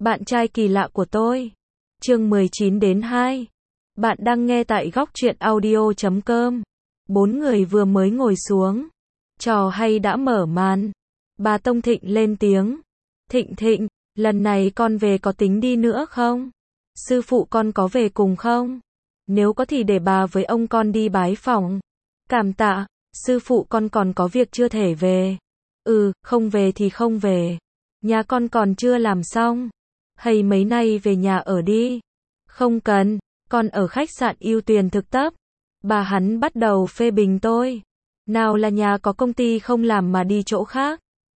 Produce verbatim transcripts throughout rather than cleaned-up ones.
Bạn trai kỳ lạ của tôi. Chương mười chín đến hai. Bạn đang nghe tại góc truyện audio chấm com. Bốn người vừa mới ngồi xuống. Trò hay đã mở màn. Bà Tông Thịnh lên tiếng. Thịnh Thịnh, lần này con về có tính đi nữa không? Sư phụ con có về cùng không? Nếu có thì để bà với ông con đi bái phỏng. Cảm tạ, sư phụ con còn có việc chưa thể về. Ừ, không về thì không về. Nhà con còn chưa làm xong. Hay mấy nay về nhà ở đi. Không cần, con ở khách sạn Ưu Tuyền thực tập. Bà hắn bắt đầu phê bình tôi. Nào là nhà có công ty không làm mà đi chỗ khác.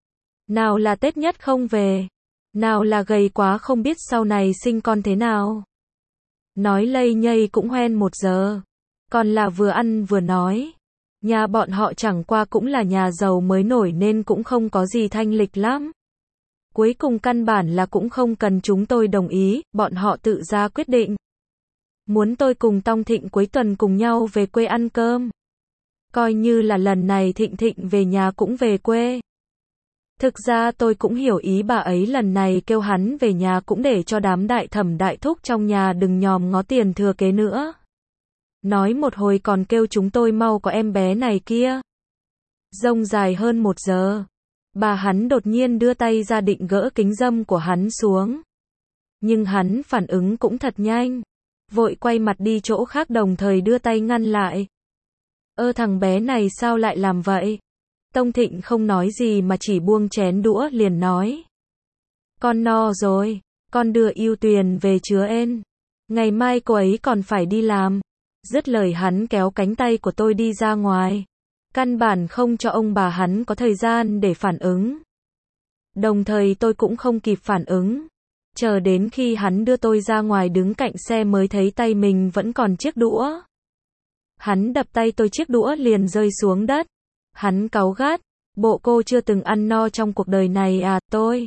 Nào là Tết nhất không về. Nào là gầy quá không biết sau này sinh con thế nào. Nói lây nhây cũng hoen một giờ. Còn là vừa ăn vừa nói. Nhà bọn họ chẳng qua cũng là nhà giàu mới nổi nên cũng không có gì thanh lịch lắm. Cuối cùng căn bản là cũng không cần chúng tôi đồng ý, bọn họ tự ra quyết định. Muốn tôi cùng Tông Thịnh cuối tuần cùng nhau về quê ăn cơm. Coi như là lần này Thịnh Thịnh về nhà cũng về quê. Thực ra tôi cũng hiểu ý bà ấy lần này kêu hắn về nhà cũng để cho đám đại thẩm đại thúc trong nhà đừng nhòm ngó tiền thừa kế nữa. Nói một hồi còn kêu chúng tôi mau có em bé này kia. Rông dài hơn một giờ. Bà hắn đột nhiên đưa tay ra định gỡ kính râm của hắn xuống. Nhưng hắn phản ứng cũng thật nhanh. Vội quay mặt đi chỗ khác đồng thời đưa tay ngăn lại. Ơ thằng bé này sao lại làm vậy? Tông Thịnh không nói gì mà chỉ buông chén đũa liền nói. Con no rồi, con đưa Ưu Tuyền về chứa ên. Ngày mai cô ấy còn phải đi làm. Dứt lời hắn kéo cánh tay của tôi đi ra ngoài. Căn bản không cho ông bà hắn có thời gian để phản ứng. Đồng thời tôi cũng không kịp phản ứng. Chờ đến khi hắn đưa tôi ra ngoài đứng cạnh xe mới thấy tay mình vẫn còn chiếc đũa. Hắn đập tay tôi chiếc đũa liền rơi xuống đất. Hắn cáu gắt. Bộ cô chưa từng ăn no trong cuộc đời này à, tôi.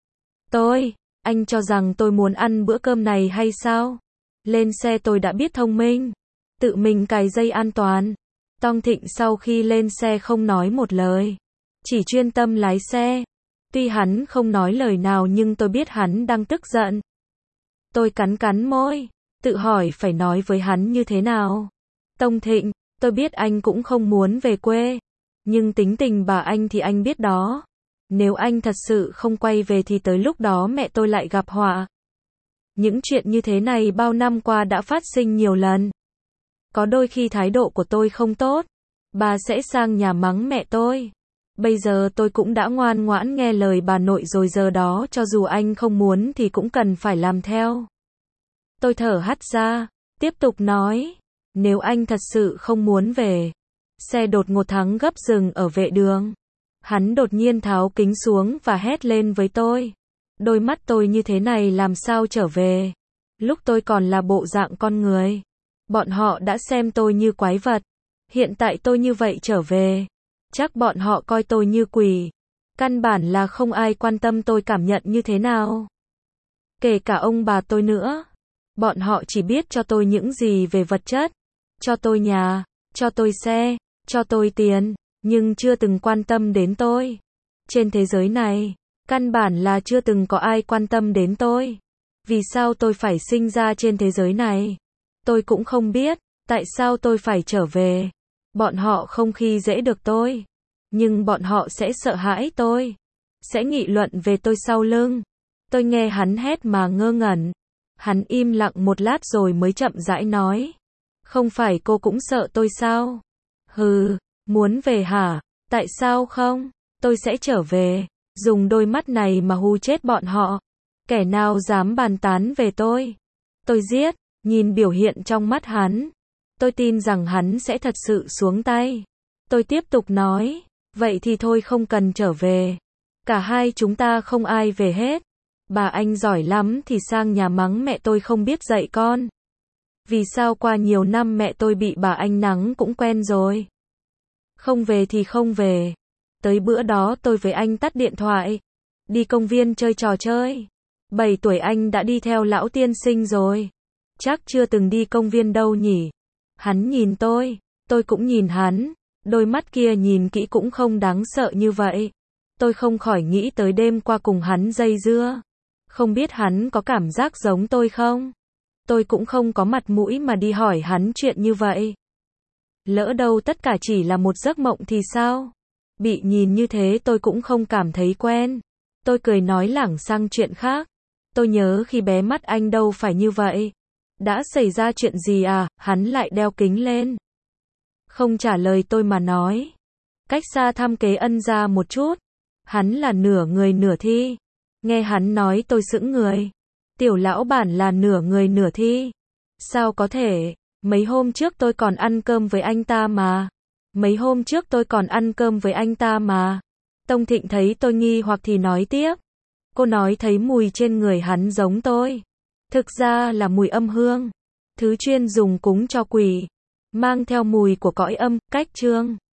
Tôi, anh cho rằng tôi muốn ăn bữa cơm này hay sao? Lên xe tôi đã biết thông minh. Tự mình cài dây an toàn. Tông Thịnh sau khi lên xe không nói một lời. Chỉ chuyên tâm lái xe. Tuy hắn không nói lời nào nhưng tôi biết hắn đang tức giận. Tôi cắn cắn môi. Tự hỏi phải nói với hắn như thế nào. Tông Thịnh, tôi biết anh cũng không muốn về quê. Nhưng tính tình bà anh thì anh biết đó. Nếu anh thật sự không quay về thì tới lúc đó mẹ tôi lại gặp họa. Những chuyện như thế này bao năm qua đã phát sinh nhiều lần. Có đôi khi thái độ của tôi không tốt, bà sẽ sang nhà mắng mẹ tôi. Bây giờ tôi cũng đã ngoan ngoãn nghe lời bà nội rồi, giờ đó cho dù anh không muốn thì cũng cần phải làm theo. Tôi thở hắt ra, tiếp tục nói, nếu anh thật sự không muốn về. Xe đột ngột thắng gấp dừng ở vệ đường. Hắn đột nhiên tháo kính xuống và hét lên với tôi. Đôi mắt tôi như thế này làm sao trở về? Lúc tôi còn là bộ dạng con người. Bọn họ đã xem tôi như quái vật. Hiện tại tôi như vậy trở về. Chắc bọn họ coi tôi như quỷ. Căn bản là không ai quan tâm tôi cảm nhận như thế nào. Kể cả ông bà tôi nữa. Bọn họ chỉ biết cho tôi những gì về vật chất. Cho tôi nhà, cho tôi xe, cho tôi tiền. Nhưng chưa từng quan tâm đến tôi. Trên thế giới này, căn bản là chưa từng có ai quan tâm đến tôi. Vì sao tôi phải sinh ra trên thế giới này? Tôi cũng không biết, tại sao tôi phải trở về. Bọn họ không khi dễ được tôi. Nhưng bọn họ sẽ sợ hãi tôi. Sẽ nghị luận về tôi sau lưng. Tôi nghe hắn hét mà ngơ ngẩn. Hắn im lặng một lát rồi mới chậm rãi nói. Không phải cô cũng sợ tôi sao? Hừ, muốn về hả? Tại sao không? Tôi sẽ trở về. Dùng đôi mắt này mà hù chết bọn họ. Kẻ nào dám bàn tán về tôi? Tôi giết. Nhìn biểu hiện trong mắt hắn, tôi tin rằng hắn sẽ thật sự xuống tay. Tôi tiếp tục nói, vậy thì thôi không cần trở về. Cả hai chúng ta không ai về hết. Bà anh giỏi lắm thì sang nhà mắng mẹ tôi không biết dạy con. Vì sao qua nhiều năm mẹ tôi bị bà anh nắng cũng quen rồi. Không về thì không về. Tới bữa đó tôi với anh tắt điện thoại. Đi công viên chơi trò chơi. Bảy tuổi anh đã đi theo lão tiên sinh rồi. Chắc chưa từng đi công viên đâu nhỉ. Hắn nhìn tôi, tôi cũng nhìn hắn. Đôi mắt kia nhìn kỹ cũng không đáng sợ như vậy. Tôi không khỏi nghĩ tới đêm qua cùng hắn dây dưa. Không biết hắn có cảm giác giống tôi không? Tôi cũng không có mặt mũi mà đi hỏi hắn chuyện như vậy. Lỡ đâu tất cả chỉ là một giấc mộng thì sao? Bị nhìn như thế tôi cũng không cảm thấy quen. Tôi cười nói lảng sang chuyện khác. Tôi nhớ khi bé mắt anh đâu phải như vậy. Đã xảy ra chuyện gì à? Hắn lại đeo kính lên. Không trả lời tôi mà nói. Cách xa thăm kế ân ra một chút. Hắn là nửa người nửa thi. Nghe hắn nói tôi sững người. Tiểu lão bản là nửa người nửa thi. Sao có thể? Mấy hôm trước tôi còn ăn cơm với anh ta mà. Mấy hôm trước tôi còn ăn cơm với anh ta mà. Tông Thịnh thấy tôi nghi hoặc thì nói tiếp. Cô nói thấy mùi trên người hắn giống tôi. Thực ra là mùi âm hương. Thứ chuyên dùng cúng cho quỷ. Mang theo mùi của cõi âm, cách chương.